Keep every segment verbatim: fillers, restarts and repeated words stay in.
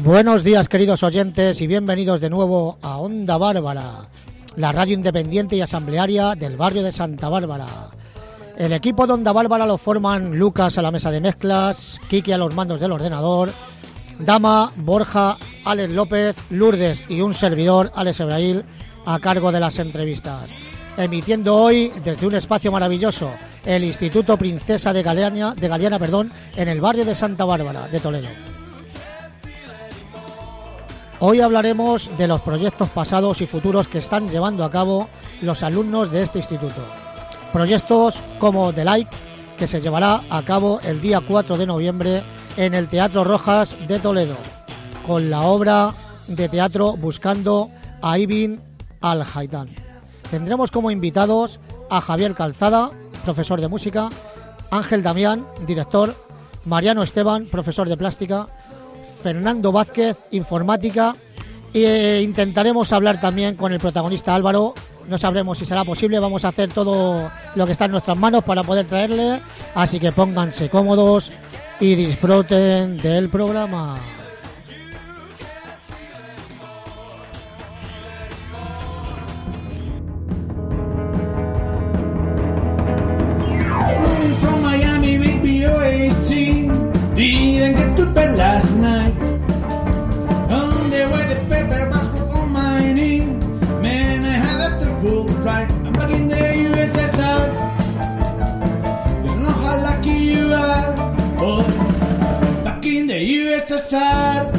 Buenos días, queridos oyentes, y bienvenidos de nuevo a Onda Bárbara, la radio independiente y asamblearia del barrio de Santa Bárbara. El equipo de Onda Bárbara lo forman Lucas a la mesa de mezclas, Kiki a los mandos del ordenador, Dama, Borja, Alex López, Lourdes y un servidor, Alex Ebrail, a cargo de las entrevistas. Emitiendo hoy desde un espacio maravilloso, el Instituto Princesa de Galeana, de Galeana, perdón, en el barrio de Santa Bárbara de Toledo. Hoy hablaremos de los proyectos pasados y futuros que están llevando a cabo los alumnos de este instituto. Proyectos como The Like, que se llevará a cabo el día cuatro de noviembre en el Teatro Rojas de Toledo, con la obra de teatro Buscando a Ibn al-Haytham. Tendremos como invitados a Javier Calzada, profesor de música, Ángel Damián, director, Mariano Esteban, profesor de plástica, Fernando Vázquez, informática, e intentaremos hablar también con el protagonista Álvaro. No sabremos si será posible, vamos a hacer todo lo que está en nuestras manos para poder traerle, así que pónganse cómodos y disfruten del programa. From Miami with B O eighteen, didn't get to bed last night. On the way the paper was on my knee. Man, I had a triple right. I'm back in the U S S R. You know how lucky you are, boy. Back in the U S S R.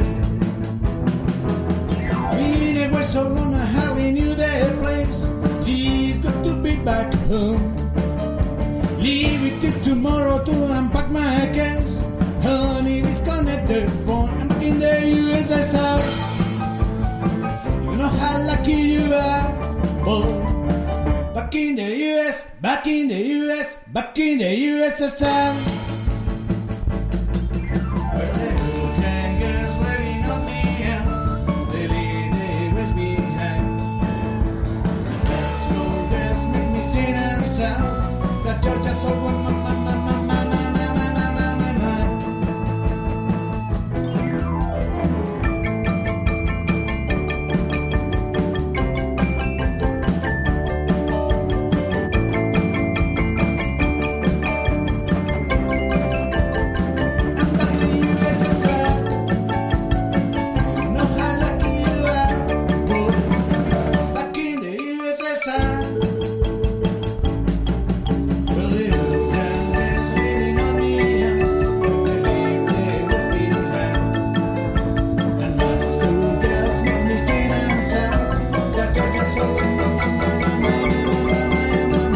Been away so long, I hardly knew the place. She's got to be back home. Leave it till tomorrow to unpack my case. Honey, disconnect the phone. I'm back in the U S S R. You know how lucky you are, boy. Back in the U S, back in the U S, back in the U S S R. Well, the whole gang is waiting on me out. They leave the West behind. And that's no gas make me sing and sound. That you're just so one, my, my, my, my, my, my, my, my, my, my, my. I'm back in the U S S R. You know how lucky you are, boys. Back in the U S S R. Well, the old town is waiting on me out. They leave the West behind. And my school girls make me sing and sound. That you're just so in my, my, my, my, my, my,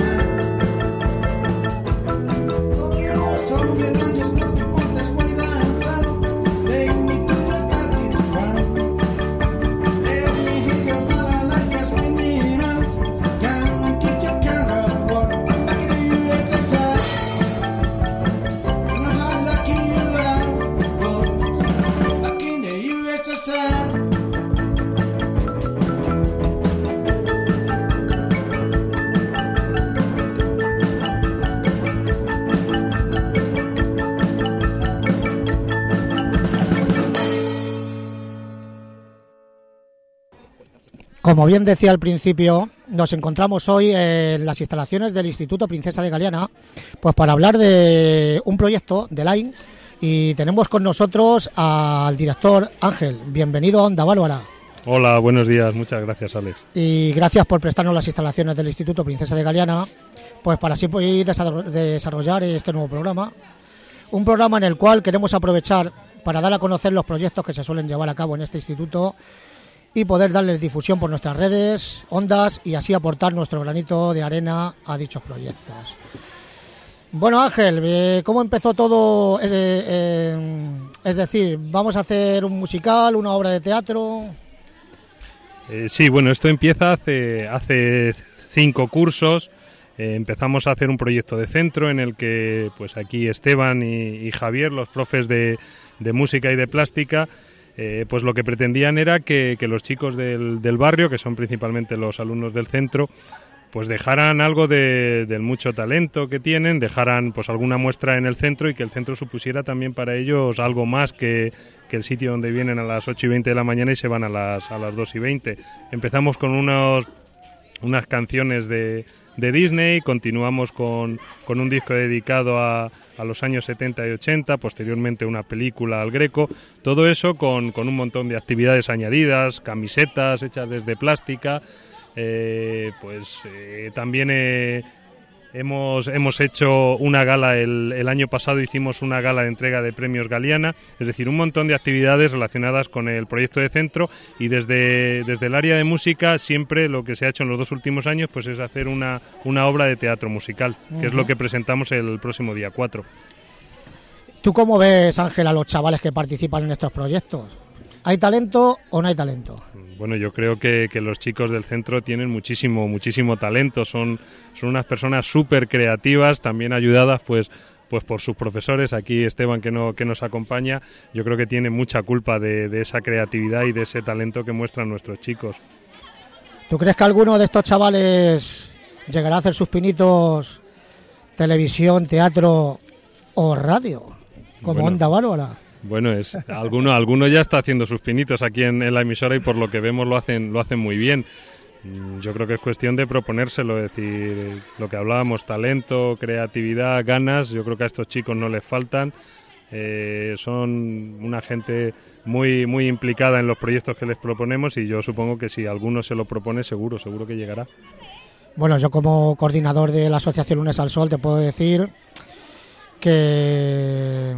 my, my, my. So many ones not the one that's way down south. Take me to the daddy's ground. Let me hit your mother like a spinning out. Come and kick your car out, walk back in the U S S R. You know how lucky you are, boys. Back in the U S S R. Como bien decía al principio, nos encontramos hoy en las instalaciones del Instituto Princesa de Galeana, pues para hablar de un proyecto de Line, y tenemos con nosotros al director Ángel. Bienvenido a Onda Bárbara. Hola, buenos días, muchas gracias, Alex. Y gracias por prestarnos las instalaciones del Instituto Princesa de Galeana, pues para así poder desarro- desarrollar este nuevo programa. Un programa en el cual queremos aprovechar para dar a conocer los proyectos que se suelen llevar a cabo en este instituto y poder darles difusión por nuestras redes, ondas, y así aportar nuestro granito de arena a dichos proyectos. Bueno, Ángel, eh, ¿cómo empezó todo? Es, eh, eh, es decir, ¿vamos a hacer un musical, una obra de teatro? Eh, sí, bueno, esto empieza hace, hace cinco cursos. Eh, empezamos a hacer un proyecto de centro en el que pues aquí Esteban y, y Javier, los profes de, de música y de plástica, eh, pues lo que pretendían era que, que los chicos del, del barrio, que son principalmente los alumnos del centro, pues dejaran algo de, del mucho talento que tienen, dejaran pues alguna muestra en el centro y que el centro supusiera también para ellos algo más que, que el sitio donde vienen a las ocho y veinte de la mañana y se van a las, a las dos y veinte. Empezamos con unos, unas canciones de, de Disney, continuamos con, con un disco dedicado a, a los años setenta y ochenta, posteriormente una película al Greco, todo eso con, con un montón de actividades añadidas, camisetas hechas desde plástica. Eh, pues eh, también eh, hemos, hemos hecho una gala, el, el año pasado hicimos una gala de entrega de premios Galiana, es decir, un montón de actividades relacionadas con el proyecto de centro, y desde, desde el área de música siempre lo que se ha hecho en los dos últimos años pues es hacer una, una obra de teatro musical, uh-huh. que es lo que presentamos el próximo día cuatro. ¿Tú cómo ves, Ángel, a los chavales que participan en estos proyectos? ¿Hay talento o no hay talento? Bueno, yo creo que, que los chicos del centro tienen muchísimo, muchísimo talento, son, son unas personas súper creativas, también ayudadas pues, pues por sus profesores. Aquí Esteban, que, no, que nos acompaña, yo creo que tiene mucha culpa de, de esa creatividad y de ese talento que muestran nuestros chicos. ¿Tú crees que alguno de estos chavales llegará a hacer sus pinitos televisión, teatro o radio, como bueno. Onda Bárbara? Bueno, es alguno alguno ya está haciendo sus pinitos aquí en, en la emisora y por lo que vemos lo hacen lo hacen muy bien. Yo creo que es cuestión de proponérselo, es decir, lo que hablábamos, talento, creatividad, ganas, yo creo que a estos chicos no les faltan. Eh, son una gente muy muy implicada en los proyectos que les proponemos y yo supongo que si alguno se lo propone, seguro, seguro que llegará. Bueno, yo como coordinador de la Asociación Lunes al Sol te puedo decir que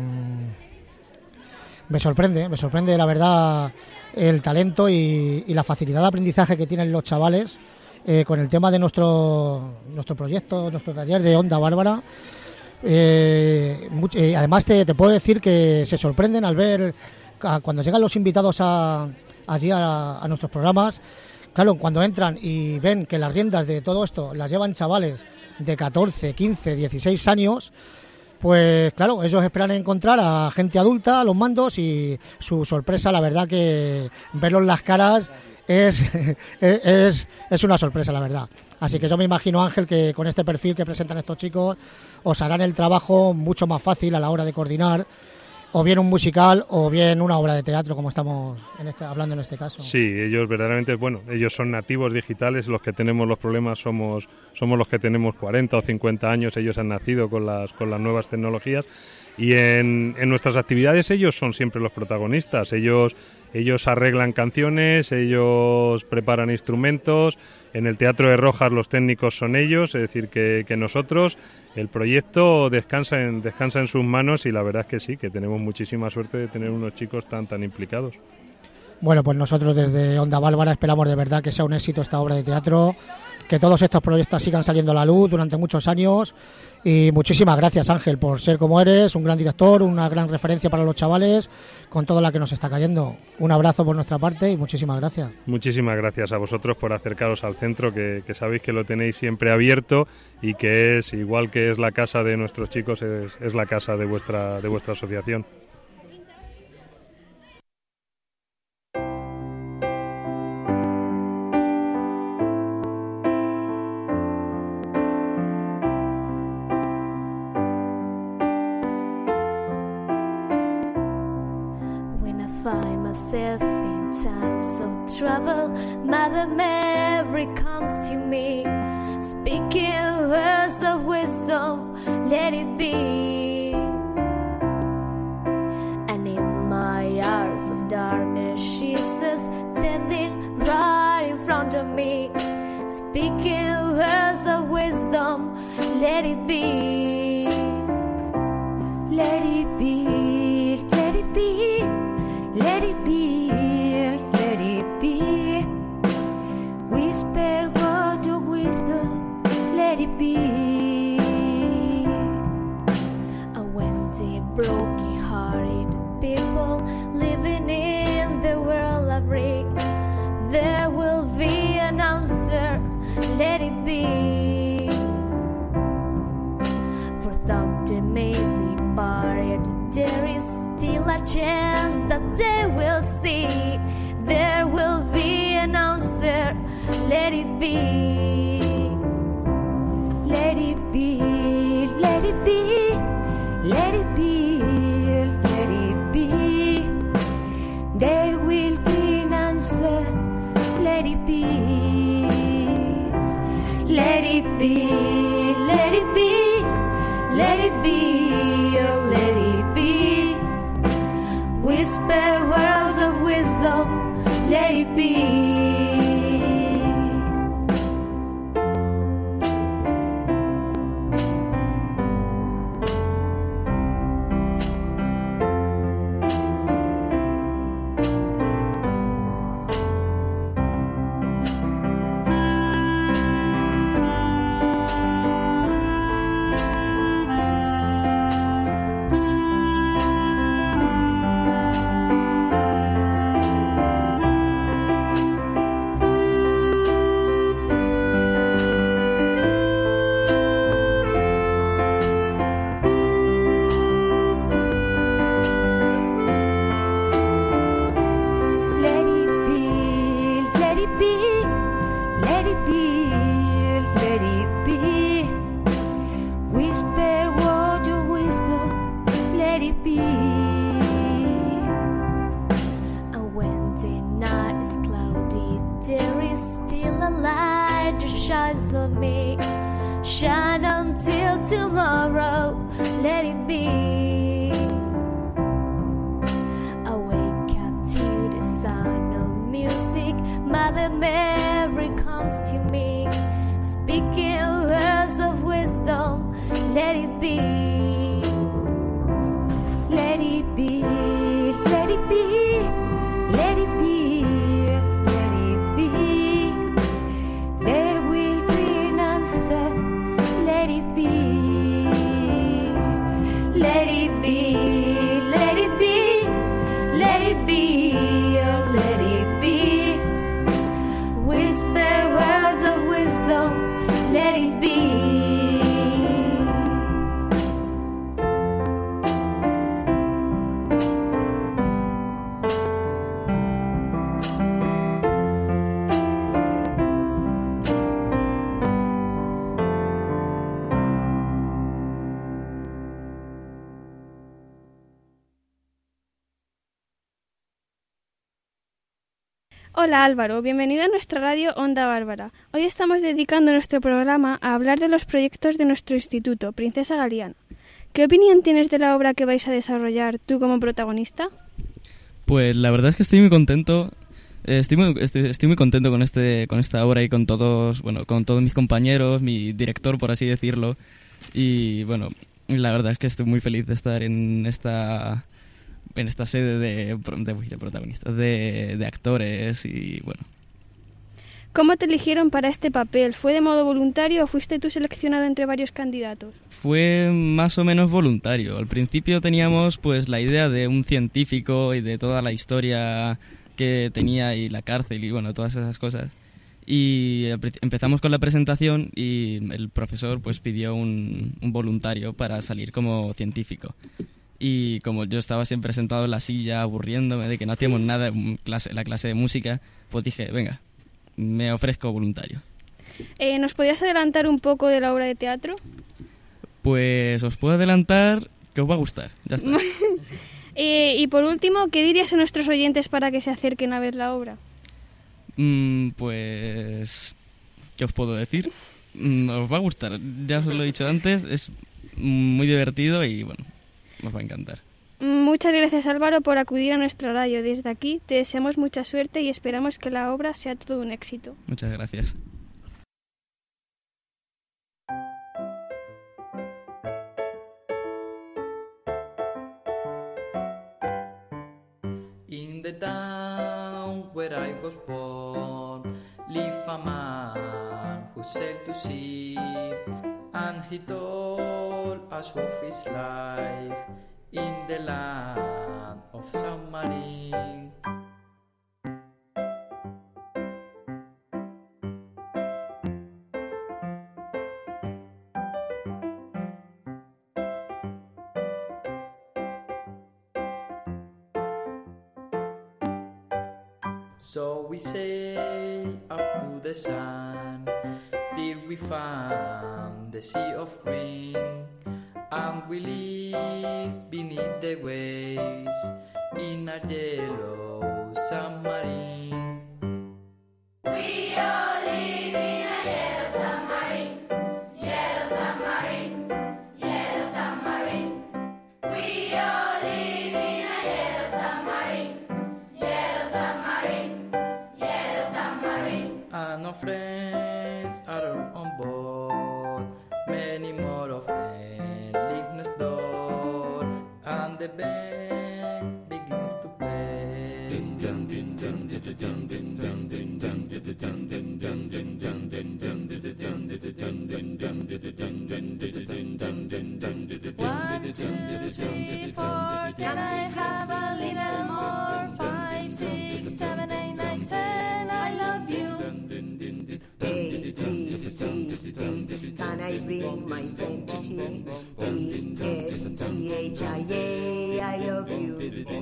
me sorprende, me sorprende la verdad el talento y, y la facilidad de aprendizaje que tienen los chavales eh, con el tema de nuestro nuestro proyecto, nuestro taller de Onda Bárbara. Eh, much, eh, además te, te puedo decir que se sorprenden al ver a, cuando llegan los invitados a, allí a, a nuestros programas. Claro, cuando entran y ven que las riendas de todo esto las llevan chavales de catorce, quince, dieciséis años, pues claro, ellos esperan encontrar a gente adulta a los mandos y su sorpresa, la verdad que verlos las caras es, es, es una sorpresa, la verdad. Así que yo me imagino, Ángel, que con este perfil que presentan estos chicos os harán el trabajo mucho más fácil a la hora de coordinar o bien un musical o bien una obra de teatro, como estamos en este, hablando en este caso. Sí, ellos verdaderamente, bueno, ellos son nativos digitales, los que tenemos los problemas somos somos los que tenemos cuarenta o cincuenta años, ellos han nacido con las con las nuevas tecnologías y en, en nuestras actividades ellos son siempre los protagonistas, ellos ellos arreglan canciones, ellos preparan instrumentos, en el Teatro de Rojas los técnicos son ellos, es decir, que, que nosotros, el proyecto descansa en, descansa en sus manos y la verdad es que sí, que tenemos muchísima suerte de tener unos chicos tan, tan implicados. Bueno, pues nosotros desde Onda Bárbara esperamos de verdad que sea un éxito esta obra de teatro, que todos estos proyectos sigan saliendo a la luz durante muchos años y muchísimas gracias, Ángel, por ser como eres, un gran director, una gran referencia para los chavales con toda la que nos está cayendo. Un abrazo por nuestra parte y muchísimas gracias. Muchísimas gracias a vosotros por acercaros al centro, que, que sabéis que lo tenéis siempre abierto y que es, igual que es la casa de nuestros chicos, es, es la casa de vuestra, de vuestra asociación. Myself in times of trouble, Mother Mary comes to me, speaking words of wisdom, let it be. And in my hours of darkness, she's standing right in front of me, speaking words of wisdom, let it be. Let it be, let it be. Let it be, let it be. Whisper word of wisdom, let it be. And when the broken-hearted people living in the world agree, there will be an answer, let it be. For though they may be buried, there is still a chance that they will see. There will be an answer, let it be. let it be, let it be, let it be, let it be, oh, let it be. Whisper words of wisdom, let it be. Hola Álvaro, bienvenido a nuestra radio Onda Bárbara. Hoy estamos dedicando nuestro programa a hablar de los proyectos de nuestro instituto, Princesa Galiana. ¿Qué opinión tienes de la obra que vais a desarrollar tú como protagonista? Pues la verdad es que estoy muy contento. Estoy muy, estoy, estoy muy contento con este con esta obra y con todos, bueno, con todos mis compañeros, mi director, por así decirlo. Y bueno, la verdad es que estoy muy feliz de estar en esta en esta sede de, de, de protagonistas, de, de actores y bueno. ¿Cómo te eligieron para este papel? ¿Fue de modo voluntario o fuiste tú seleccionado entre varios candidatos? Fue más o menos voluntario. Al principio teníamos pues la idea de un científico y de toda la historia que tenía y la cárcel y bueno, todas esas cosas. Y empezamos con la presentación y el profesor pues pidió un, un voluntario para salir como científico. Y como yo estaba siempre sentado en la silla aburriéndome de que no hacíamos nada en clase, la clase de música, pues dije, venga, me ofrezco voluntario. Eh, ¿Nos podrías adelantar un poco de la obra de teatro? Pues os puedo adelantar que os va a gustar, ya está. eh, y por último, ¿qué dirías a nuestros oyentes para que se acerquen a ver la obra? Mm, pues... ¿qué os puedo decir? Mm, os va a gustar, ya os lo he dicho antes, es muy divertido y bueno, os va a encantar. Muchas gracias Álvaro por acudir a nuestra radio. Desde aquí te deseamos mucha suerte y esperamos que la obra sea todo un éxito. Muchas gracias. In the town where I was born, lived a man who sailed to sea, and he told us of his life in the land of San Marine. So we sail up to the sun till we found the sea of green, and we live beneath the waves in a yellow submarine. of friends are on board. Many more of them leave next door, and the band begins to play. One, two, three, four. Can I have a little more? Five, six, seven, eight, nine, ten. I love you. A, B, C, D. Can I bring my friend to tea? E, S, T, H, I, A. I love you.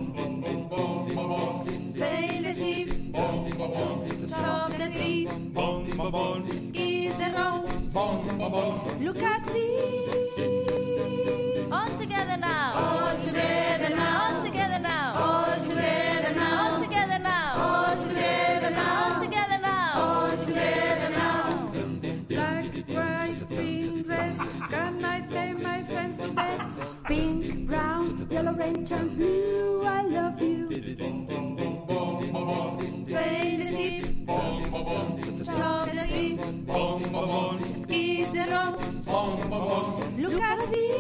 Sail the ship, chop the tree, skis the road. Look at me. All together now. All together now. All together now. All together now. All together now. All together now. All together now. All together now. Black, white, green, red. Can I take my friend to bed? Pink, brown, yellow, orange, and blue. I love you. Sail the ship, chop the tree, skis the road. Look at me.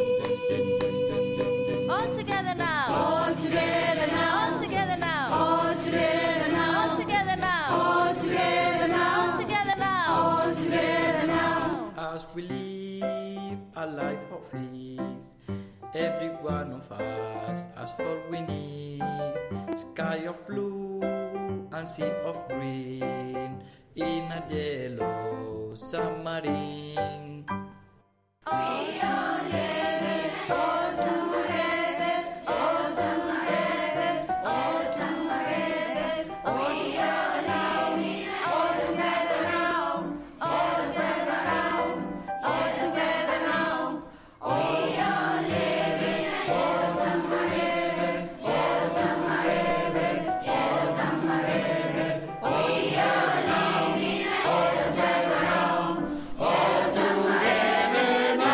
All together now. All together now. All together now. All together now. All together now. All together now. All together now. All together now. As we live a life of ease, every one of us has all we need. Sky of blue and sea of green in a yellow submarine. All together, all together, all together, all together, all together now, all together now, all together now, all together now, all together, all together, all together, all together, all together now, all together now, all together now.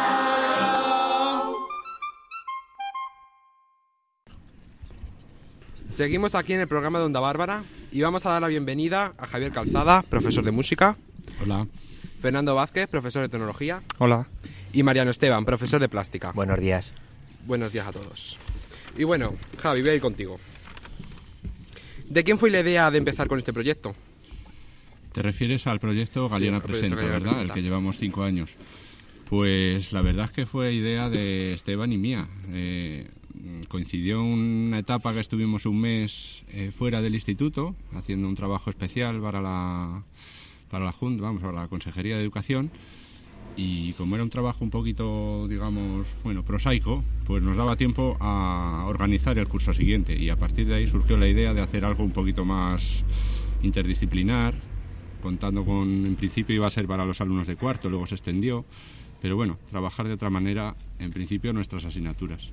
Seguimos aquí en el programa de Onda Bárbara y vamos a dar la bienvenida a Javier Calzada, profesor de música. Hola. Fernando Vázquez, profesor de tecnología. Hola. Y Mariano Esteban, profesor de plástica. Buenos días. Buenos días a todos. Y bueno, Javi, voy a ir contigo. ¿De quién fue la idea de empezar con este proyecto? Te refieres al proyecto Galiana Sí, al proyecto Presenta, Galiana ¿verdad? Presenta. El que llevamos cinco años. Pues la verdad es que fue idea de Esteban y mía. Eh, coincidió una etapa que estuvimos un mes eh, fuera del instituto, haciendo un trabajo especial para la, para la Junta, vamos, para la Consejería de Educación. Y como era un trabajo un poquito, digamos, bueno, prosaico, pues nos daba tiempo a organizar el curso siguiente. Y a partir de ahí surgió la idea de hacer algo un poquito más interdisciplinar, contando con, en principio iba a ser para los alumnos de cuarto, luego se extendió, pero bueno, trabajar de otra manera, en principio, nuestras asignaturas.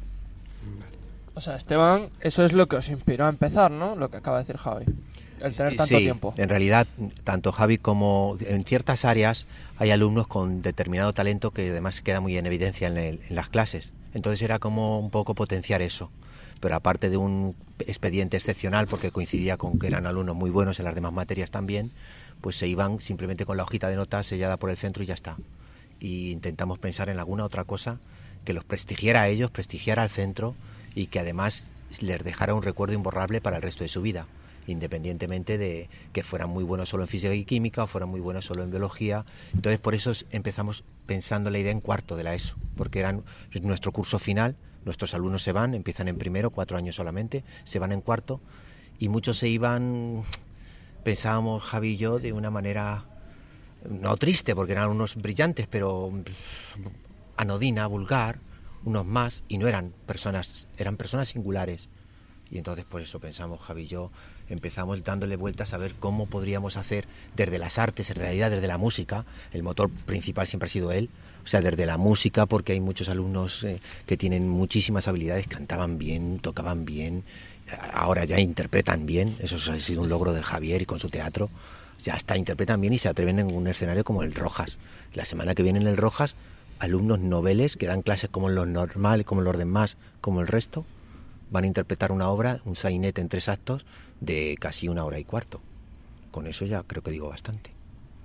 O sea, Esteban, eso es lo que os inspiró a empezar, ¿no? Lo que acaba de decir Javi. El tener tanto sí, tiempo. En realidad, tanto Javi como en ciertas áreas hay alumnos con determinado talento que además queda muy en evidencia en, el, en las clases. Entonces era como un poco potenciar eso. Pero aparte de un expediente excepcional, porque coincidía con que eran alumnos muy buenos en las demás materias también, pues se iban simplemente con la hojita de notas sellada por el centro y ya está. Y intentamos pensar en alguna otra cosa que los prestigiara a ellos, prestigiara al centro y que además les dejara un recuerdo imborrable para el resto de su vida, independientemente de que fueran muy buenos solo en física y química o fueran muy buenos solo en biología. Entonces por eso empezamos pensando la idea en cuarto de la ESO, porque era nuestro curso final, nuestros alumnos se van, empiezan en primero, cuatro años solamente, se van en cuarto y muchos se iban, pensábamos Javi y yo, de una manera no triste, porque eran unos brillantes, pero anodina, vulgar, unos más, y no eran personas, eran personas singulares. Y entonces por eso pensamos, Javi y yo, empezamos dándole vueltas a ver cómo podríamos hacer desde las artes, en realidad desde la música, el motor principal siempre ha sido él, o sea, desde la música, porque hay muchos alumnos eh, que tienen muchísimas habilidades, cantaban bien, tocaban bien, ahora ya interpretan bien, eso ha sido un logro de Javier y con su teatro, ya hasta interpretan bien y se atreven en un escenario como el Rojas. La semana que viene en el Rojas, alumnos noveles que dan clases como los normales, como los demás, como el resto, van a interpretar una obra, un sainete en tres actos, de casi una hora y cuarto. Con eso ya creo que digo bastante.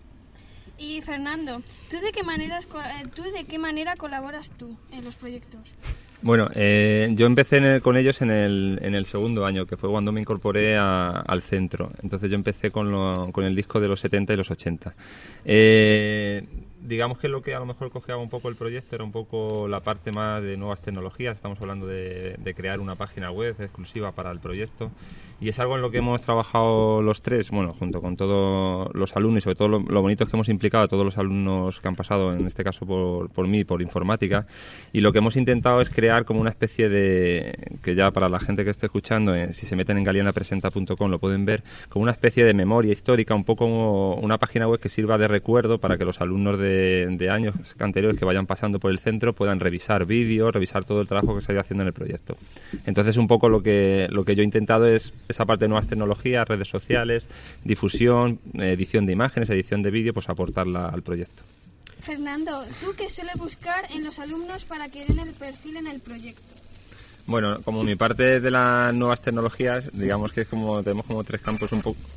Y Fernando, ¿tú de qué maneras, ¿tú de qué manera colaboras tú en los proyectos? Bueno, eh, yo empecé en el, con ellos en el, en el segundo año, que fue cuando me incorporé a, al centro. Entonces yo empecé con, lo, con el disco de los setenta y los ochenta. Eh, digamos que lo que a lo mejor cojeaba un poco el proyecto era un poco la parte más de nuevas tecnologías. Estamos hablando de, de crear una página web exclusiva para el proyecto. Y es algo en lo que hemos trabajado los tres, bueno, junto con todos los alumnos y sobre todo lo, lo bonito es que hemos implicado a todos los alumnos que han pasado, en este caso por, por mí, por informática. Y lo que hemos intentado es crear como una especie de, que ya para la gente que esté escuchando, eh, si se meten en galianapresenta punto com lo pueden ver, como una especie de memoria histórica, un poco como una página web que sirva de recuerdo para que los alumnos de, de años anteriores que vayan pasando por el centro puedan revisar vídeos, revisar todo el trabajo que se ha ido haciendo en el proyecto. Entonces un poco lo que, lo que yo he intentado es esa parte de nuevas tecnologías, redes sociales, difusión, edición de imágenes, edición de vídeo, pues aportarla al proyecto. Fernando, ¿tú qué sueles buscar en los alumnos para que den el perfil en el proyecto? Bueno, como mi parte de las nuevas tecnologías, digamos que es como tenemos como tres campos un poco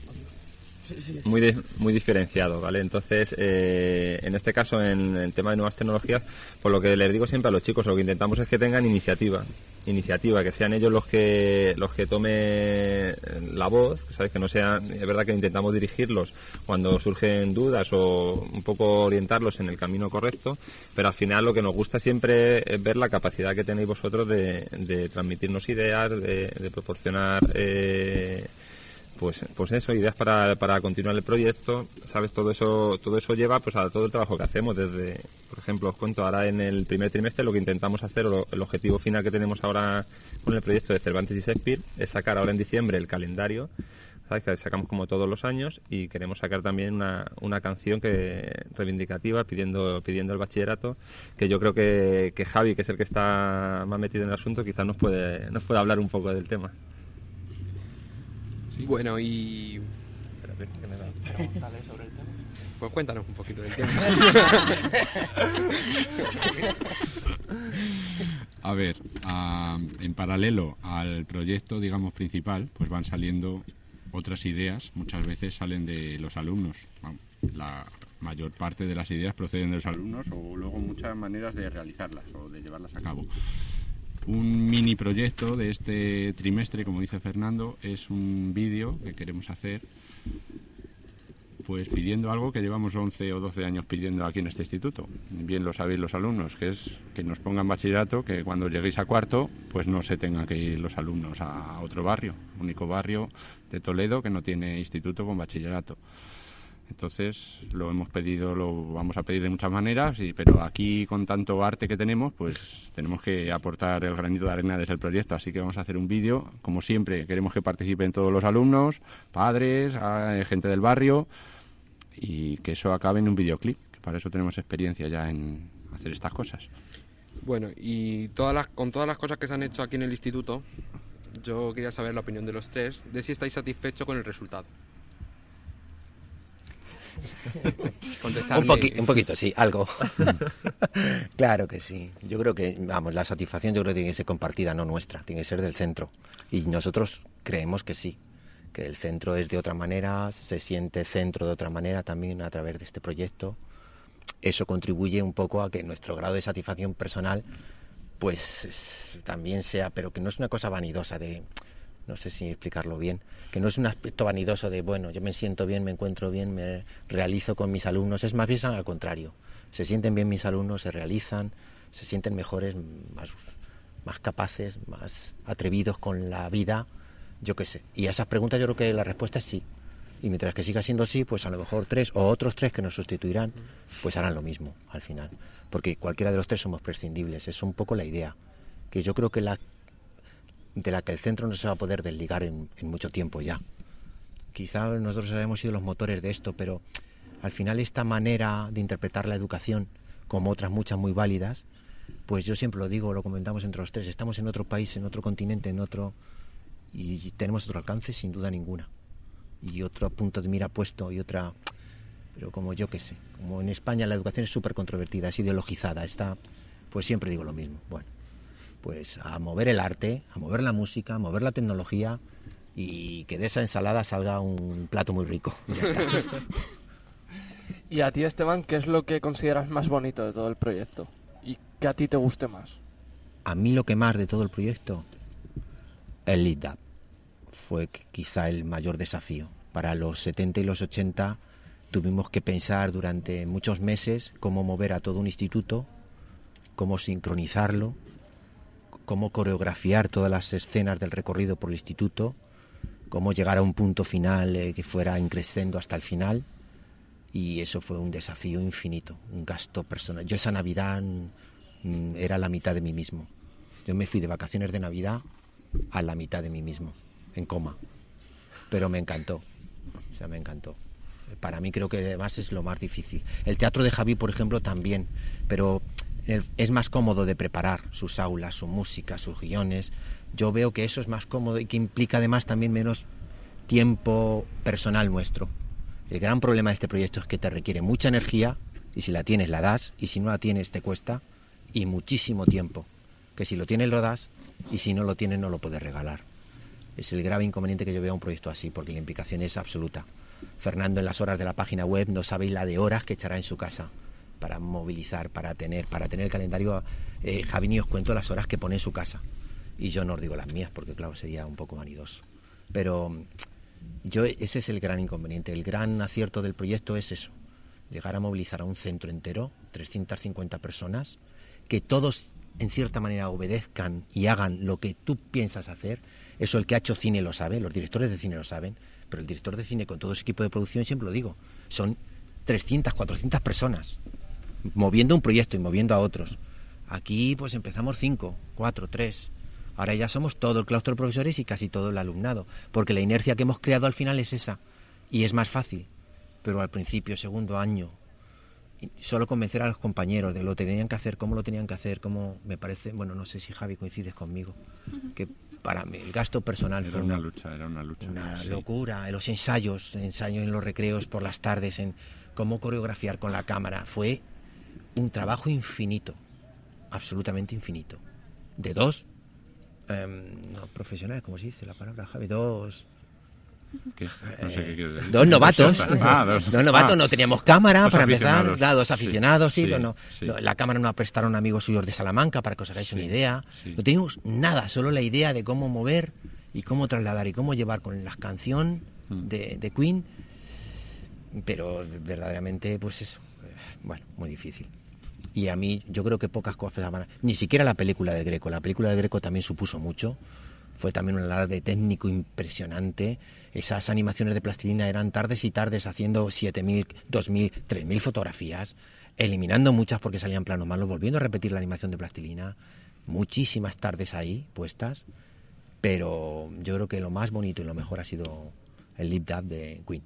muy de, muy diferenciados, ¿vale? Entonces, eh, en este caso, en el tema de nuevas tecnologías, por lo que les digo siempre a los chicos, lo que intentamos es que tengan iniciativa, iniciativa, que sean ellos los que los que tomen la voz, ¿sabes? Que no sean, es verdad que intentamos dirigirlos cuando surgen dudas o un poco orientarlos en el camino correcto, pero al final lo que nos gusta siempre es ver la capacidad que tenéis vosotros de, de transmitirnos ideas, de, de proporcionar eh, pues pues eso, ideas para, para continuar el proyecto, ¿sabes? Todo eso todo eso lleva pues a todo el trabajo que hacemos desde, por ejemplo, os cuento, ahora en el primer trimestre lo que intentamos hacer, o el objetivo final que tenemos ahora con el proyecto de Cervantes y Shakespeare es sacar ahora en diciembre el calendario, ¿sabes? Que sacamos como todos los años y queremos sacar también una, una canción que reivindicativa pidiendo pidiendo el bachillerato, que yo creo que, que Javi, que es el que está más metido en el asunto, quizás nos puede nos puede hablar un poco del tema. Bueno, y... ¿Qué me da? Pregúntale sobre el tema. Pues cuéntanos un poquito del tema. A ver, a, en paralelo al proyecto, digamos, principal, pues van saliendo otras ideas, muchas veces salen de los alumnos. La mayor parte de las ideas proceden de los alumnos o luego muchas maneras de realizarlas o de llevarlas a cabo. Un mini proyecto de este trimestre, como dice Fernando, es un vídeo que queremos hacer pues pidiendo algo que llevamos once o doce años pidiendo aquí en este instituto. Bien lo sabéis los alumnos, que es que nos pongan bachillerato, que cuando lleguéis a cuarto pues no se tengan que ir los alumnos a otro barrio, único barrio de Toledo que no tiene instituto con bachillerato. Entonces lo hemos pedido, lo vamos a pedir de muchas maneras, y, pero aquí con tanto arte que tenemos, pues tenemos que aportar el granito de arena desde el proyecto. Así que vamos a hacer un vídeo, como siempre, queremos que participen todos los alumnos, padres, gente del barrio, y que eso acabe en un videoclip, que para eso tenemos experiencia ya en hacer estas cosas. Bueno, y todas las, con todas las cosas que se han hecho aquí en el instituto, yo quería saber la opinión de los tres, de si estáis satisfechos con el resultado. Un, poqui un poquito, sí, algo. Claro que sí. Yo creo que, vamos, la satisfacción yo creo que tiene que ser compartida, no nuestra, tiene que ser del centro. Y nosotros creemos que sí, que el centro es de otra manera, se siente centro de otra manera también a través de este proyecto. Eso contribuye un poco a que nuestro grado de satisfacción personal pues es, también sea, pero que no es una cosa vanidosa de... no sé si explicarlo bien, que no es un aspecto vanidoso de, bueno, yo me siento bien, me encuentro bien, me realizo con mis alumnos, es más bien al contrario, se sienten bien mis alumnos, se realizan, se sienten mejores, más, más capaces, más atrevidos con la vida, yo qué sé. Y a esas preguntas yo creo que la respuesta es sí, y mientras que siga siendo sí, pues a lo mejor tres o otros tres que nos sustituirán, pues harán lo mismo al final, porque cualquiera de los tres somos prescindibles, es un poco la idea, que yo creo que la de la que el centro no se va a poder desligar en, en mucho tiempo ya. Quizá nosotros hayamos sido los motores de esto, pero al final esta manera de interpretar la educación, como otras muchas muy válidas, pues yo siempre lo digo, lo comentamos entre los tres, estamos en otro país, en otro continente, en otro... y tenemos otro alcance sin duda ninguna. Y otro punto de mira puesto y otra... pero como yo qué sé, como en España la educación es súper controvertida, es ideologizada, está... pues siempre digo lo mismo, bueno. Pues a mover el arte, a mover la música, a mover la tecnología y que de esa ensalada salga un plato muy rico. Ya está. Y a ti, Esteban, ¿qué es lo que consideras más bonito de todo el proyecto? ¿Y que a ti te guste más? A mí lo que más de todo el proyecto, el Lead Up, fue quizá el mayor desafío. Para los setenta y los ochenta tuvimos que pensar durante muchos meses cómo mover a todo un instituto, cómo sincronizarlo, cómo coreografiar todas las escenas del recorrido por el instituto, cómo llegar a un punto final eh, que fuera increciendo hasta el final, y eso fue un desafío infinito, un gasto personal. Yo esa Navidad mm, era la mitad de mí mismo. Yo me fui de vacaciones de Navidad a la mitad de mí mismo, en coma, pero me encantó, o sea, me encantó. Para mí creo que además es lo más difícil. El teatro de Javi, por ejemplo, también, pero es más cómodo de preparar sus aulas, su música, sus guiones. Yo veo que eso es más cómodo y que implica además también menos tiempo personal nuestro. El gran problema de este proyecto es que te requiere mucha energía, y si la tienes la das, y si no la tienes te cuesta, y muchísimo tiempo, que si lo tienes lo das, y si no lo tienes no lo puedes regalar. Es el grave inconveniente que yo veo a un proyecto así, porque la implicación es absoluta. Fernando en las horas de la página web no sabéis la de horas que echará en su casa para movilizar, para tener, para tener el calendario. eh, Javi ni os cuento las horas que pone en su casa, y yo no os digo las mías porque claro sería un poco vanidoso, pero yo ese es el gran inconveniente. El gran acierto del proyecto es eso, llegar a movilizar a un centro entero, trescientas cincuenta personas, que todos en cierta manera obedezcan y hagan lo que tú piensas hacer. Eso el que ha hecho cine lo sabe, los directores de cine lo saben, pero el director de cine con todo su equipo de producción, siempre lo digo, son trescientas, cuatrocientas personas moviendo un proyecto y moviendo a otros. Aquí pues empezamos cinco, cuatro, tres. Ahora ya somos todo el claustro de profesores y casi todo el alumnado, porque la inercia que hemos creado al final es esa, y es más fácil. Pero al principio, segundo año, solo convencer a los compañeros de lo que tenían que hacer, cómo lo tenían que hacer, cómo me parece, bueno, no sé si Javi coincides conmigo, que para mí el gasto personal era fue una una lucha, era una lucha. Una sí. locura, en los ensayos, ensayos en los recreos por las tardes, en cómo coreografiar con la cámara. Fue un trabajo infinito, absolutamente infinito. De dos, eh, no, profesionales, ¿cómo se dice la palabra, Javi? Dos... ¿Qué? No sé qué quieres decir. Dos novatos. Ah, dos, dos novatos, ah, no teníamos cámara dos para empezar. aficionados. Da, dos aficionados, sí. Sí, sí, no, sí. no, la cámara nos la prestaron amigos suyos de Salamanca para que os hagáis Sí, una idea. sí. No teníamos nada, solo la idea de cómo mover y cómo trasladar y cómo llevar con la canción Mm. de, de Queen. Pero verdaderamente, pues eso, bueno, muy difícil. Y a mí, yo creo que pocas cosas van a... Ni siquiera la película del Greco. La película del Greco también supuso mucho. Fue también un alarde técnico impresionante. Esas animaciones de plastilina eran tardes y tardes haciendo siete mil, dos mil, tres mil fotografías, eliminando muchas porque salían planos malos, volviendo a repetir la animación de plastilina. Muchísimas tardes ahí puestas. Pero yo creo que lo más bonito y lo mejor ha sido el Lip Dub de Queen.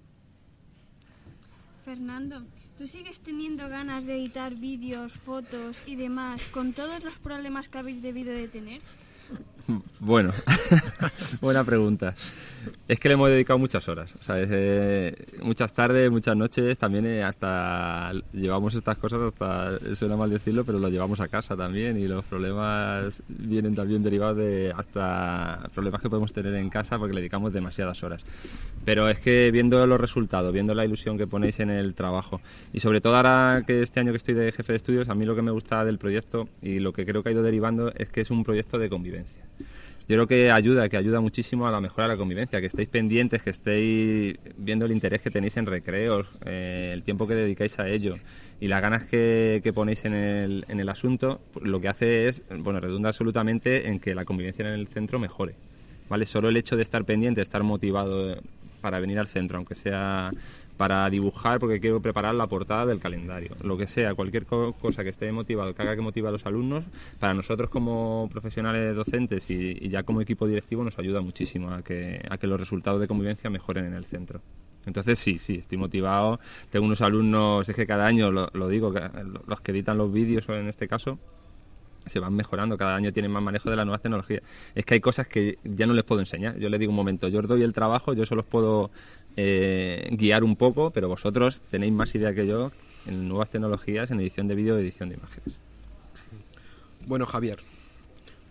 Fernando, ¿tú sigues teniendo ganas de editar vídeos, fotos y demás con todos los problemas que habéis debido de tener? Bueno, buena pregunta. Es que le hemos dedicado muchas horas, ¿sabes? Eh, muchas tardes, muchas noches, también eh, hasta llevamos estas cosas hasta, suena mal decirlo, pero lo llevamos a casa también, y los problemas vienen también derivados de hasta problemas que podemos tener en casa porque le dedicamos demasiadas horas. Pero es que viendo los resultados, viendo la ilusión que ponéis en el trabajo, y sobre todo ahora que este año que estoy de jefe de estudios, a mí lo que me gusta del proyecto y lo que creo que ha ido derivando es que es un proyecto de convivencia. Yo creo que ayuda, que ayuda muchísimo a la mejora de la convivencia, que estéis pendientes, que estéis viendo el interés que tenéis en recreos, eh, el tiempo que dedicáis a ello y las ganas que, que ponéis en el, en el asunto, lo que hace es, bueno, redunda absolutamente en que la convivencia en el centro mejore, ¿vale? Solo el hecho de estar pendiente, de estar motivado para venir al centro, aunque sea para dibujar porque quiero preparar la portada del calendario, lo que sea, cualquier co- cosa que esté motivado, que haga que motive a los alumnos, para nosotros como profesionales docentes y, y ya como equipo directivo nos ayuda muchísimo a que, a que los resultados de convivencia mejoren en el centro. Entonces sí, sí, estoy motivado, tengo unos alumnos, es que cada año, lo, lo digo, que los que editan los vídeos en este caso, se van mejorando, cada año tienen más manejo de las nuevas tecnologías. Es que hay cosas que ya no les puedo enseñar. Yo les digo un momento, yo os doy el trabajo, yo solo os puedo eh, guiar un poco, pero vosotros tenéis más idea que yo en nuevas tecnologías, en edición de vídeo y edición de imágenes. Bueno, Javier,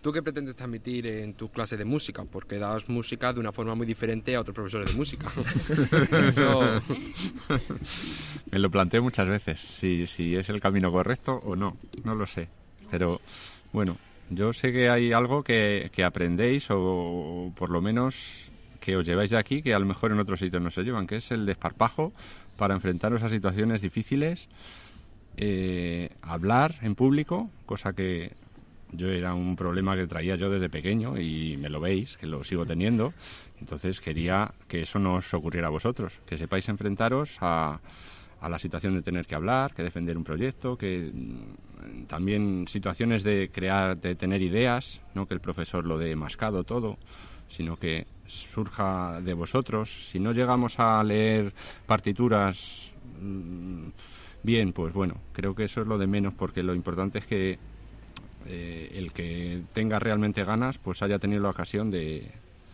¿Tú qué pretendes transmitir en tus clases de música? Porque das música de una forma muy diferente a otros profesores de música. Eso... Me lo planteo muchas veces, si, si es el camino correcto o no, no lo sé. Pero bueno, yo sé que hay algo que, que aprendéis o por lo menos que os lleváis de aquí, que a lo mejor en otros sitios no se llevan, que es el desparpajo para enfrentaros a situaciones difíciles, eh, hablar en público, cosa que... Yo era un problema que traía yo desde pequeño y me lo veis, que lo sigo teniendo. Entonces quería que eso no os ocurriera a vosotros, que sepáis enfrentaros a, a la situación de tener que hablar, que defender un proyecto, que también situaciones de crear, de tener ideas, no que el profesor lo dé mascado todo, sino que surja de vosotros. Si no llegamos a leer partituras mmm, bien, pues bueno, creo que eso es lo de menos, porque lo importante es que Eh, el que tenga realmente ganas pues haya tenido la ocasión de,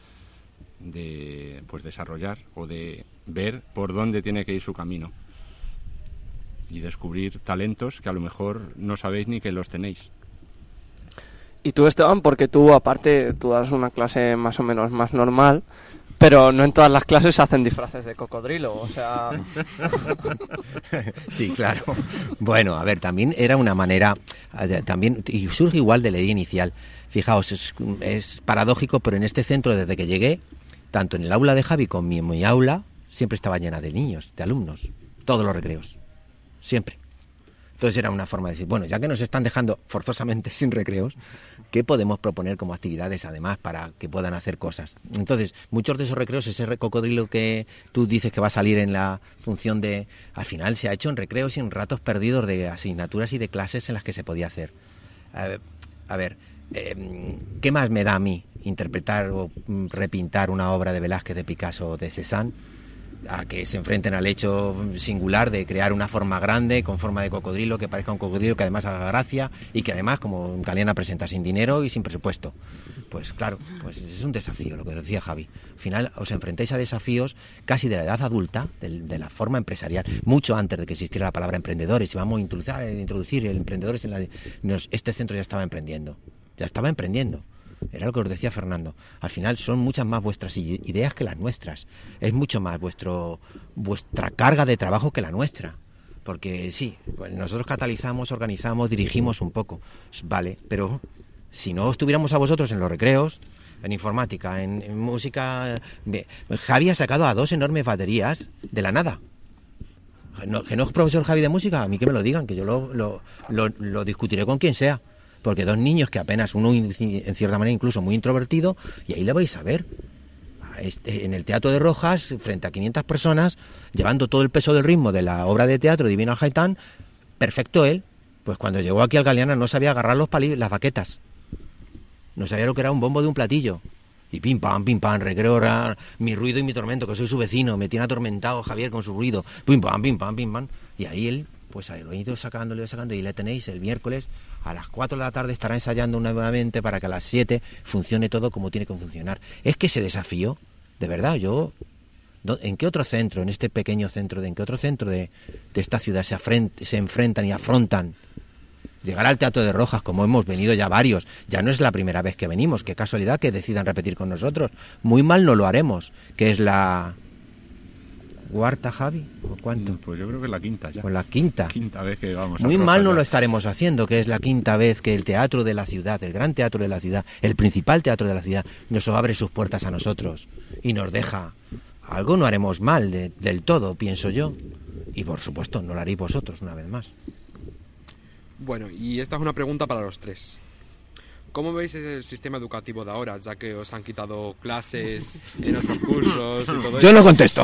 de pues desarrollar o de ver por dónde tiene que ir su camino y descubrir talentos que a lo mejor no sabéis ni que los tenéis. Y tú, Esteban, porque tú aparte tú das una clase más o menos más normal, pero no en todas las clases se hacen disfraces de cocodrilo, o sea... Sí, claro. Bueno, a ver, también era una manera, también y surge igual de la idea inicial. Fijaos, es, es paradójico, pero en este centro, desde que llegué, tanto en el aula de Javi como en mi aula, siempre estaba llena de niños, de alumnos, todos los recreos, siempre. Entonces era una forma de decir, bueno, ya que nos están dejando forzosamente sin recreos, ¿qué podemos proponer como actividades además para que puedan hacer cosas? Entonces, muchos de esos recreos, ese cocodrilo que tú dices que va a salir en la función de... Al final se ha hecho en recreos y en ratos perdidos de asignaturas y de clases en las que se podía hacer. A ver, a ver eh, ¿qué más me da a mí interpretar o repintar una obra de Velázquez, de Picasso o de Cézanne, a que se enfrenten al hecho singular de crear una forma grande con forma de cocodrilo, que parezca un cocodrilo, que además haga gracia y que además, como Galeana presenta, sin dinero y sin presupuesto? Pues claro, pues es un desafío, lo que decía Javi. Al final os enfrentáis a desafíos casi de la edad adulta, de, de la forma empresarial, mucho antes de que existiera la palabra emprendedores. Y vamos a introducir, a introducir el emprendedores en la... Nos, este centro ya estaba emprendiendo, ya estaba emprendiendo. Era lo que os decía Fernando. Al final son muchas más vuestras ideas que las nuestras. Es mucho más vuestro vuestra carga de trabajo que la nuestra. Porque sí, pues nosotros catalizamos, organizamos, dirigimos un poco. Vale, pero si no estuviéramos a vosotros en los recreos, en informática, en, en música... Javi ha sacado a dos enormes baterías de la nada. No, que no es profesor Javi de música, a mí que me lo digan, que yo lo, lo, lo, lo discutiré con quien sea. Porque dos niños que apenas, uno en cierta manera incluso muy introvertido, y ahí le vais a ver, este, en el Teatro de Rojas, frente a quinientas personas, llevando todo el peso del ritmo de la obra de teatro Divino Aljaitán, perfecto él. Pues cuando llegó aquí al Galeana no sabía agarrar los pali- las baquetas, no sabía lo que era un bombo de un platillo, y pim pam, pim pam, recreo, ra, mi ruido y mi tormento, que soy su vecino, me tiene atormentado Javier con su ruido, pim pam, pim pam, pim pam, y ahí él... Pues ahí lo he ido sacando, lo he ido sacando, y le tenéis el miércoles a las cuatro de la tarde, estará ensayando nuevamente para que a las siete funcione todo como tiene que funcionar. Es que ese desafío, de verdad, yo... ¿En qué otro centro, en este pequeño centro, de, en qué otro centro de, de esta ciudad se, afrent, se enfrentan y afrontan? Llegar al Teatro de Rojas, como hemos venido ya varios, ya no es la primera vez que venimos, qué casualidad que decidan repetir con nosotros. Muy mal no lo haremos, que es la... ¿Cuarta, Javi? ¿O cuánto? Pues yo creo que es la quinta ya. Pues la quinta. Quinta vez que vamos a Muy mal no ya. lo estaremos haciendo, que es la quinta vez que el teatro de la ciudad, el gran teatro de la ciudad, el principal teatro de la ciudad, nos abre sus puertas a nosotros y nos deja. Algo no haremos mal de, del todo, pienso yo. Y por supuesto, no lo haréis vosotros una vez más. Bueno, y esta es una pregunta para los tres. ¿Cómo veis el sistema educativo de ahora, ya que os han quitado clases en otros cursos y todo Yo eso? no contesto.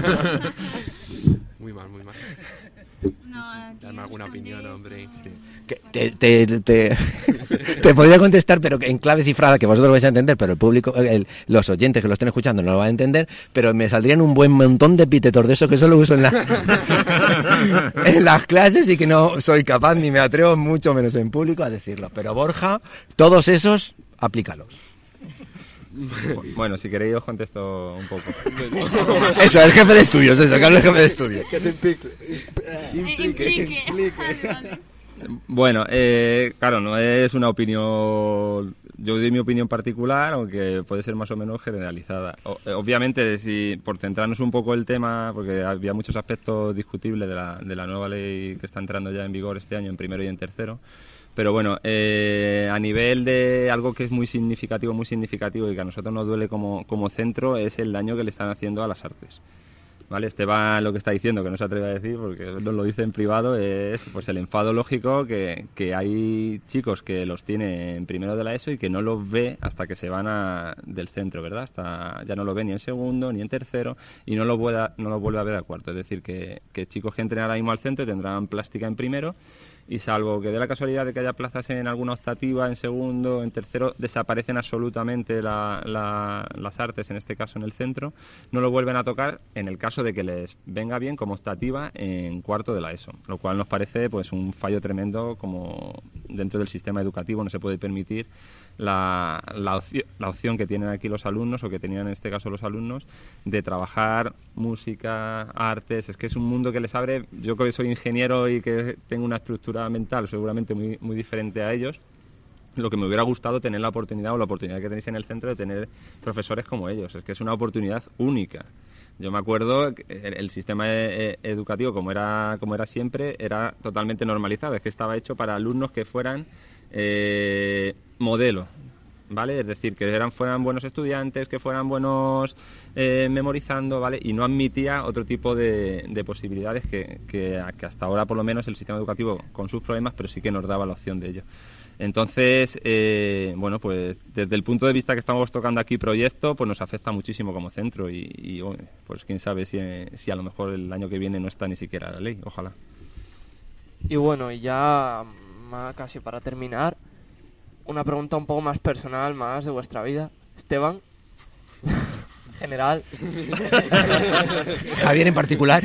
Muy mal, muy mal. Dame alguna opinión, hombre. Sí. Que te, te, te, te podría contestar, pero en clave cifrada, que vosotros lo vais a entender, pero el público, el, los oyentes que lo estén escuchando no lo van a entender, pero me saldrían un buen montón de epítetos de eso que solo uso en, la, en las clases y que no soy capaz ni me atrevo, mucho menos en público, a decirlo. Pero Borja, todos esos, aplícalos. Bueno, si queréis os contesto un poco. Eso, el jefe de estudios, eso, que hable el jefe de estudios. Que se implique. Bueno, eh, claro, no es una opinión yo doy mi opinión particular, aunque puede ser más o menos generalizada. O, obviamente, si por centrarnos un poco el tema, porque había muchos aspectos discutibles de la, de la nueva ley que está entrando ya en vigor este año, en primero y en tercero. Pero bueno, eh, a nivel de algo que es muy significativo, muy significativo y que a nosotros nos duele como, como centro, es el daño que le están haciendo a las artes. ¿Vale? Esteban lo que está diciendo, que no se atreve a decir porque nos lo dice en privado, es pues el enfado lógico que, que hay chicos que los tiene en primero de la ESO y que no los ve hasta que se van a, del centro, ¿verdad? Hasta ya no lo ve ni en segundo ni en tercero y no lo vuelve a, no lo vuelve a ver a cuarto. Es decir, que, que chicos que entren ahora mismo al centro tendrán plástica en primero y salvo que dé la casualidad de que haya plazas en alguna optativa, en segundo, en tercero, desaparecen absolutamente la, la, las artes, en este caso en el centro, no lo vuelven a tocar en el caso de que les venga bien como optativa en cuarto de la ESO, lo cual nos parece pues un fallo tremendo. Como dentro del sistema educativo no se puede permitir la, la, opción, la opción que tienen aquí los alumnos, o que tenían en este caso los alumnos, de trabajar música, artes. Es que es un mundo que les abre. Yo que soy ingeniero y que tengo una estructura mental seguramente muy, muy diferente a ellos, lo que me hubiera gustado tener la oportunidad o la oportunidad que tenéis en el centro de tener profesores como ellos. Es que es una oportunidad única. Yo me acuerdo que el, el sistema e- educativo, como era, como era siempre, era totalmente normalizado. Es que estaba hecho para alumnos que fueran eh, modelo, ¿vale? Es decir, que eran, fueran buenos estudiantes, que fueran buenos eh, memorizando, ¿vale? Y no admitía otro tipo de, de posibilidades que, que, que hasta ahora, por lo menos, el sistema educativo, con sus problemas, pero sí que nos daba la opción de ello. Entonces, eh, bueno, pues desde el punto de vista que estamos tocando aquí proyecto, pues nos afecta muchísimo como centro y, y bueno, pues quién sabe si, si a lo mejor el año que viene no está ni siquiera la ley, ojalá. Y bueno, y ya casi para terminar, una pregunta un poco más personal, más de vuestra vida. Esteban, general. Javier en particular.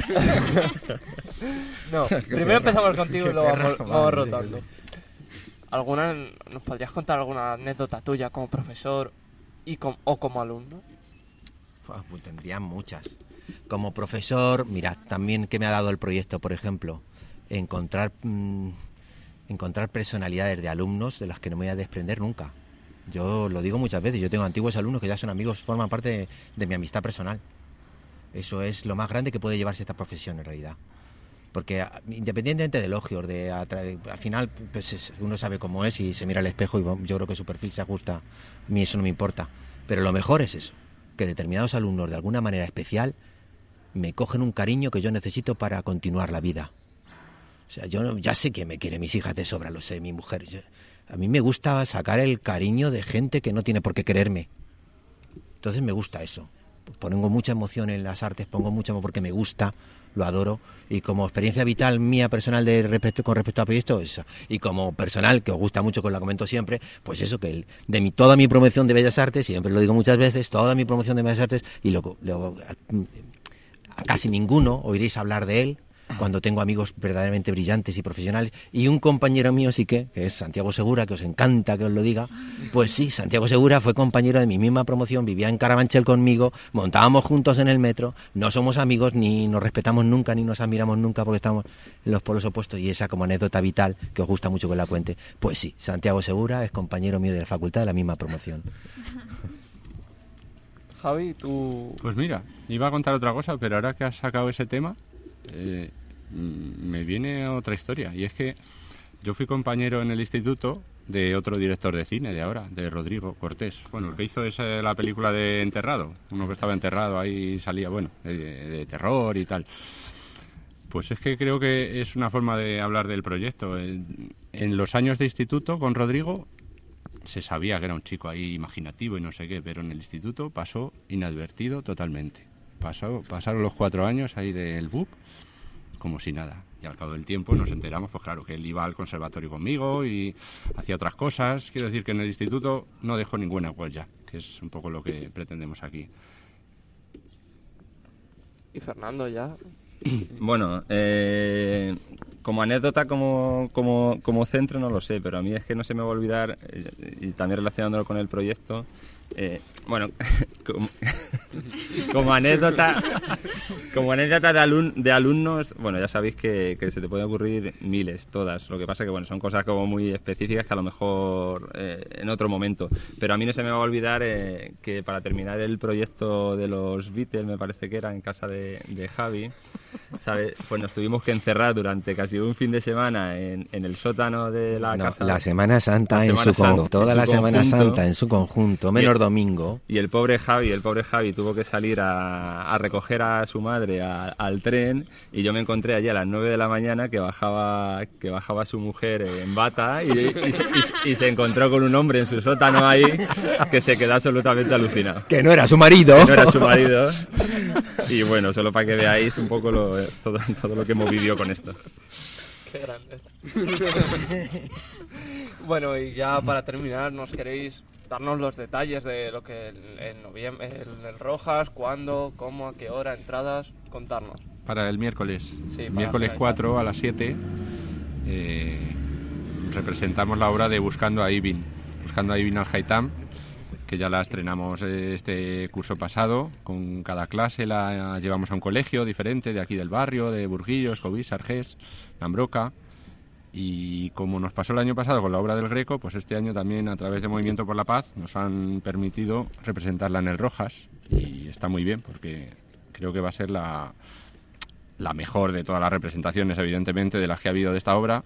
No, primero empezamos contigo y luego vamos, vamos rotando. ¿Alguna, ¿Nos podrías contar alguna anécdota tuya como profesor y com, o como alumno? Pues tendría muchas. Como profesor, mira, también que me ha dado el proyecto, por ejemplo, encontrar mmm, encontrar personalidades de alumnos de las que no me voy a desprender nunca. Yo lo digo muchas veces, yo tengo antiguos alumnos que ya son amigos, forman parte de, de mi amistad personal. Eso es lo más grande que puede llevarse esta profesión en realidad. Porque independientemente de elogios, de atra- al final pues es, uno sabe cómo es y se mira al espejo y yo creo que su perfil se ajusta. A mí eso no me importa. Pero lo mejor es eso, que determinados alumnos de alguna manera especial me cogen un cariño que yo necesito para continuar la vida. O sea, yo no, ya sé que me quiere mis hijas de sobra, lo sé, mi mujer. Yo, a mí me gusta sacar el cariño de gente que no tiene por qué quererme. Entonces me gusta eso. Pongo mucha emoción en las artes, pongo mucha emoción porque me gusta, lo adoro, y como experiencia vital mía personal de respecto, con respecto a proyectos, eso. Y como personal, que os gusta mucho, que os la comento siempre, pues eso, que el, de mi, toda mi promoción de Bellas Artes, siempre lo digo muchas veces, toda mi promoción de Bellas Artes, y luego, luego a, a casi ninguno oiréis hablar de él, cuando tengo amigos verdaderamente brillantes y profesionales, y un compañero mío sí que, que es Santiago Segura, que os encanta que os lo diga, pues sí, Santiago Segura fue compañero de mi misma promoción, vivía en Carabanchel conmigo, montábamos juntos en el metro, no somos amigos, ni nos respetamos nunca, ni nos admiramos nunca porque estamos en los polos opuestos, y esa como anécdota vital que os gusta mucho que la cuente, pues sí, Santiago Segura es compañero mío de la facultad de la misma promoción. Javi, tú... Pues mira, iba a contar otra cosa, pero ahora que has sacado ese tema, eh, me viene otra historia, y es que yo fui compañero en el instituto de otro director de cine de ahora, de Rodrigo Cortés. Bueno, el que hizo esa, la película de Enterrado, uno que estaba enterrado ahí salía, bueno, de, de terror y tal. Pues es que creo que es una forma de hablar del proyecto. En, en los años de instituto con Rodrigo se sabía que era un chico ahí imaginativo y no sé qué, pero en el instituto pasó inadvertido totalmente. Pasó, pasaron los cuatro años ahí del B U P como si nada. Y al cabo del tiempo nos enteramos, pues claro, que él iba al conservatorio conmigo y hacía otras cosas. Quiero decir que en el instituto no dejó ninguna huella, que es un poco lo que pretendemos aquí. Y Fernando ya... Bueno, eh, como anécdota, como, como, como centro no lo sé, pero a mí es que no se me va a olvidar, eh, y también relacionándolo con el proyecto, Eh, bueno, como, como anécdota, como anécdota de, alun, de alumnos, bueno, ya sabéis que, que se te pueden ocurrir miles, todas. Lo que pasa que bueno, son cosas como muy específicas que a lo mejor eh, en otro momento. Pero a mí no se me va a olvidar eh, que para terminar el proyecto de los Beatles, me parece que era en casa de, de Javi, ¿sabes? Pues nos tuvimos que encerrar durante casi un fin de semana en, en el sótano de la no, casa. La Semana Santa la en Semana su conjunto, toda en la su Semana conjunto. Santa en su conjunto, menos Y el- domingo. Y el pobre Javi, el pobre Javi tuvo que salir a, a recoger a su madre a- al tren, y yo me encontré allí a las nueve de la mañana que bajaba que bajaba su mujer en bata y, y se, y- y se encontró con un hombre en su sótano ahí que se quedó absolutamente alucinado. Que no era su marido. Que no era su marido. Y bueno, solo para que veáis un poco lo, todo, todo lo que hemos vivido con esto. Qué grande. Bueno, y ya para terminar, ¿nos queréis darnos los detalles de lo que el- en noviembre, el, el Rojas, cuándo, cómo, a qué hora, entradas? Contarnos. Para el miércoles. Sí, El para miércoles finalizar. cuatro a las siete eh, representamos la obra de Buscando a Ibin. Buscando a Ibin al Haitam, que ya la estrenamos eh, este curso pasado. Con cada clase la llevamos a un colegio diferente de aquí del barrio, de Burguillo, Escobís, Argés, Lambroca. Y como nos pasó el año pasado con la obra del Greco, pues este año también a través de Movimiento por la Paz nos han permitido representarla en el Rojas, y está muy bien porque creo que va a ser la, la mejor de todas las representaciones, evidentemente, de las que ha habido de esta obra,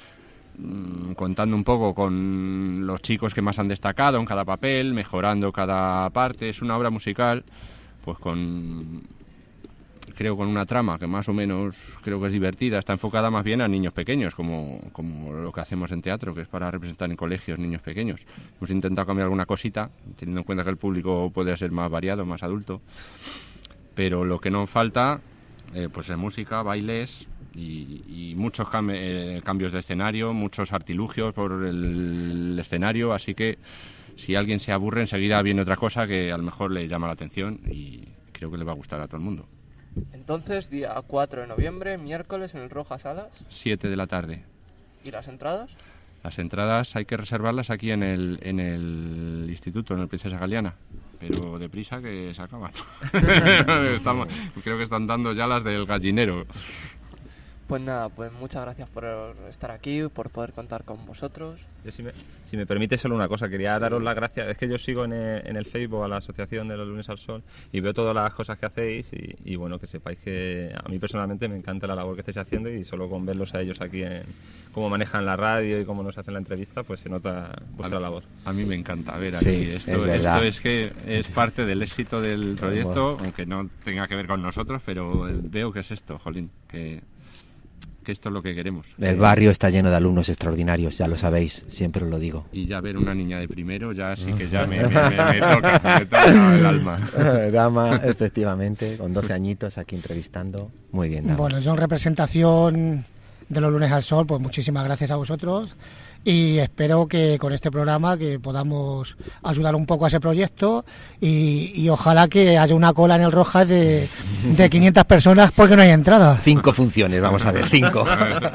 mm, contando un poco con los chicos que más han destacado en cada papel, mejorando cada parte. Es una obra musical pues con... creo con una trama que más o menos creo que es divertida, está enfocada más bien a niños pequeños, como, como lo que hacemos en teatro, que es para representar en colegios niños pequeños. Hemos intentado cambiar alguna cosita, teniendo en cuenta que el público puede ser más variado, más adulto, pero lo que no falta eh, pues es música, bailes y, y muchos cam eh, cambios de escenario, muchos artilugios por el escenario, así que si alguien se aburre enseguida viene otra cosa que a lo mejor le llama la atención y creo que le va a gustar a todo el mundo. Entonces, día cuatro de noviembre, miércoles, en el Rojas Salas. siete de la tarde. ¿Y las entradas? Las entradas hay que reservarlas aquí en el, en el instituto, en el Princesa Galeana, pero deprisa que se acaban. Estamos, creo que están dando ya las del gallinero. Pues nada, pues muchas gracias por estar aquí, por poder contar con vosotros. Yo, si, me, si me permite solo una cosa, quería daros las gracias. Es que yo sigo en el, en el Facebook a la Asociación de los Lunes al Sol y veo todas las cosas que hacéis y, y bueno, que sepáis que a mí personalmente me encanta la labor que estáis haciendo, y solo con verlos a ellos aquí en cómo manejan la radio y cómo nos hacen la entrevista, pues se nota vuestra a, labor. A mí me encanta ver Sí, aquí. Esto es verdad. esto es que es parte del éxito del proyecto, aunque no tenga que ver con nosotros, pero veo que es esto, jolín, que... que esto es lo que queremos. El barrio está lleno de alumnos extraordinarios, ya lo sabéis, siempre os lo digo. Y ya ver una niña de primero, ya sí que ya me, me, me, me toca, me toca el alma. Dama, efectivamente, con doce añitos aquí entrevistando. Muy bien, Dama. Bueno, yo en representación de los Lunes al Sol, pues muchísimas gracias a vosotros, y espero que con este programa que podamos ayudar un poco a ese proyecto, y, y ojalá que haya una cola en el Rojas de, de quinientas personas porque no hay entrada. Cinco funciones, vamos a ver, cinco.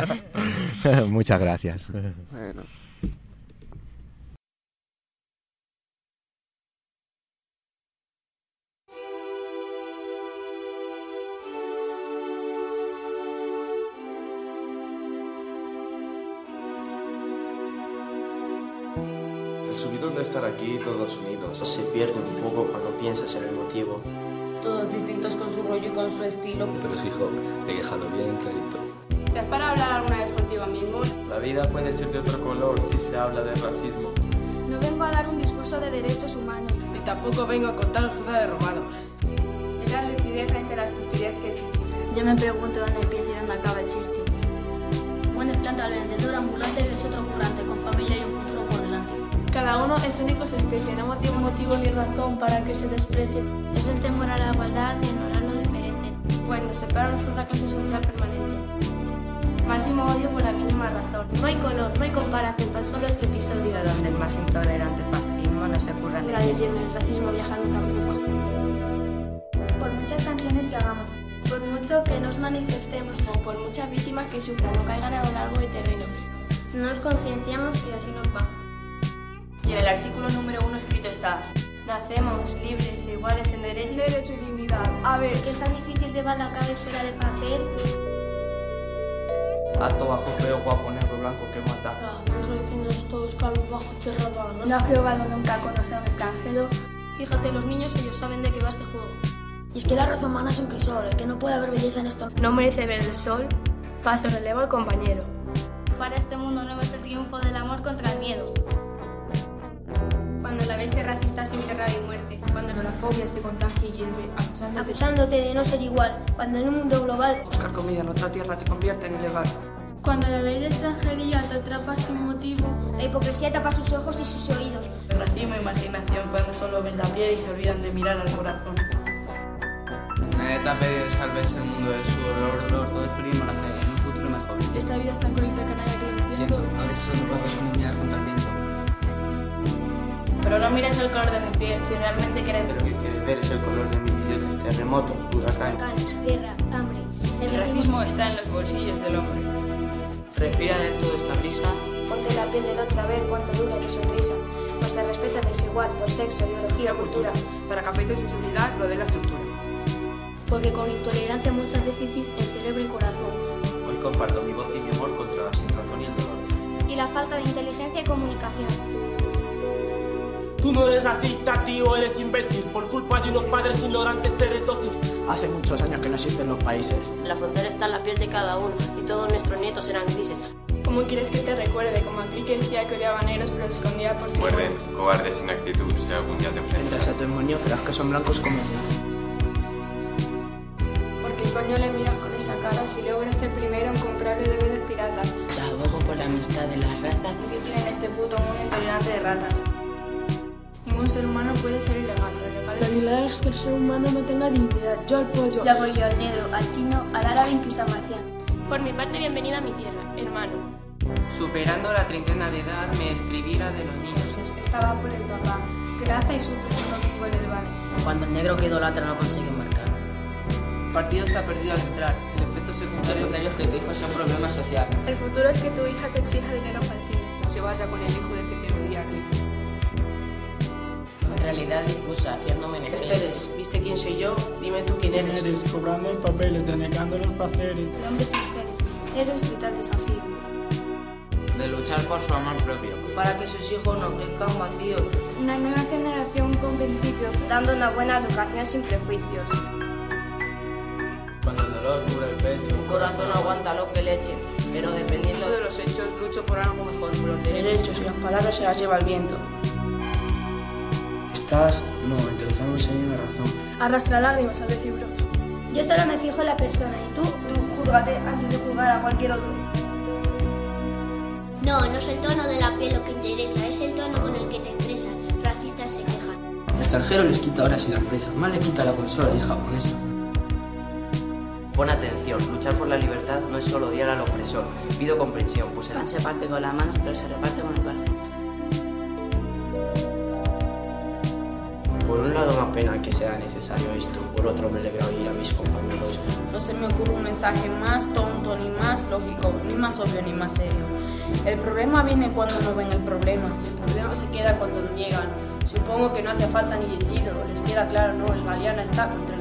Muchas gracias. Bueno. El subidón de estar aquí todos unidos se pierde un poco cuando piensas en el motivo. Todos distintos con su rollo y con su estilo. Pero sí, hijo, hay que dejarlo bien clarito. ¿Te has parado a hablar alguna vez contigo mismo? La vida puede ser de otro color si se habla de racismo. No vengo a dar un discurso de derechos humanos. Y tampoco vengo a contaros cosas de romanos. Es la lucidez frente a la estupidez que existe. Yo me pregunto dónde empieza y dónde acaba el chiste. Buen desplante al vendedor ambulante es otro currante, con familia y un futuro por delante. Cada uno es único en su especie, no motivo, motivo ni razón para que se desprecie. Es el temor a la igualdad y ignorar lo diferente. Pues nos separa una absurda clase social permanente. Máximo odio por la mínima razón. No hay color, no hay comparación, tan solo otro episodio. Donde el más intolerante fascismo no se curra La leyenda del racismo viajando tampoco. Por muchas canciones que hagamos, por mucho que nos manifestemos, o por muchas víctimas que sufran o caigan a lo largo del terreno, nos concienciamos y así nos va. Y en el artículo número uno escrito está: Nacemos libres e iguales en derechos. Derecho y dignidad. A ver, ¿qué es tan difícil llevarlo a cabo fuera de papel? Alto, bajo, feo, guapo, negro, blanco, que mata. Dentro de cien años todos calvos, bajo tierra van. No ha jugado nunca con los extranjeros. Fíjate, los niños ellos saben de qué va este juego. Y es que la raza humana es un crisol, el que no puede haber belleza en esto. No merece ver el sol, paso relevo al compañero. Para este mundo nuevo es el triunfo del amor contra el miedo. Cuando la bestia racista siente rabia y muerte. Cuando la fobia se contagia y hierve, acusándote. Acusándote de no ser igual. Cuando en un mundo global buscar comida en otra tierra te convierte en ilegal. Cuando la ley de extranjería te atrapa sin motivo. La hipocresía tapa sus ojos y sus oídos. El racismo e imaginación cuando solo ven la piel y se olvidan de mirar al corazón. Nadie te ha pedido que salves el mundo de su dolor, dolor, todos pedimos la fe en un futuro mejor. Esta vida es tan cruelta que nadie que lo entiendo. A veces son un poco son mirar contra el viento. Pero no mires el color de mi piel, si realmente quieres ver. Lo que quieres ver es el color de mis idiotas, terremotos, huracanes. Huracanes, guerra, hambre. El, el racismo está en los bolsillos del hombre. Respira de toda esta brisa. Ponte la piel del otro a ver cuánto dura tu sonrisa. Pues te respeta desigual por sexo, ideología o cultura. Para que afecte sensibilidad, lo de la estructura. Porque con intolerancia muestras déficit en cerebro y corazón. Hoy comparto mi voz y mi amor contra la sinrazón y el dolor. Y la falta de inteligencia y comunicación. Tú no eres racista, tío, eres imbécil. Por culpa de unos padres ignorantes eres dócil. Hace muchos años que no existen los países. La frontera está en la piel de cada uno y todos nuestros nietos serán grises. ¿Cómo quieres que te recuerde? Como aquel que decía que odiaba a negros pero se escondía por sí. Recuerden, cobardes sin actitud, si algún día te enfrentas a demonióferas que son blancos como yo. ¿Qué coño le miras con esa cara si luego eres el primero en comprarle D V Ds piratas? Te abogo por la amistad de las razas que tienen este puto mundo intolerante de ratas. Ningún ser humano puede ser ilegal. Lo ilegal es... Lo ilegal es que el ser humano no tenga dignidad. Yo apoyo. Yo apoyo al negro, al chino, al árabe, incluso al marciano. Por mi parte, bienvenida a mi tierra, hermano. Superando la treintena de edad, me escribiera de los niños. Estaba por el papá, gracia y susto por el bar. Cuando el negro que idolatra no consigue marcar. El partido está perdido al entrar. El efecto secundario es que tu hijo sea un problema social. El futuro es que tu hija te exija dinero falsivo. Se vaya con el hijo del que te vendía aquí. Realidad difusa, haciéndome menester. Esteres, ¿viste quién soy yo? Dime tú quién eres. Eres cobrando en papeles, denegando los placeres. De hombres y mujeres, héroes y tal desafío. De luchar por su amor propio. Para que sus hijos no crezcan vacíos. Una nueva generación con principios. Dando una buena educación sin prejuicios. Cuando el dolor cubre el pecho. Un corazón aguanta lo que le echen, pero dependiendo de los hechos, lucho por algo mejor, por los derechos y las palabras se las lleva el viento. Estás, no, entrozamos en una razón. Arrastra lágrimas al decir bros. Yo solo me fijo en la persona, ¿y tú? Tú, júzgate antes de juzgar a cualquier otro. No, no es el tono de la piel lo que interesa, es el tono con el que te expresas. Racistas se quejan. El extranjero les quita horas y las presas, más le quita la consola y es japonesa. Pon atención, luchar por la libertad no es solo odiar al opresor. Pido comprensión, pues el pan se parte con las manos, pero se reparte con el corazón. Por un lado me apena que sea necesario esto, por otro me alegra oír a mis compañeros. No se me ocurre un mensaje más tonto, ni más lógico, ni más obvio, ni más serio. El problema viene cuando no ven el problema. El problema se queda cuando lo niegan. Supongo que no hace falta ni decirlo, les queda claro, no, el Galeana está contra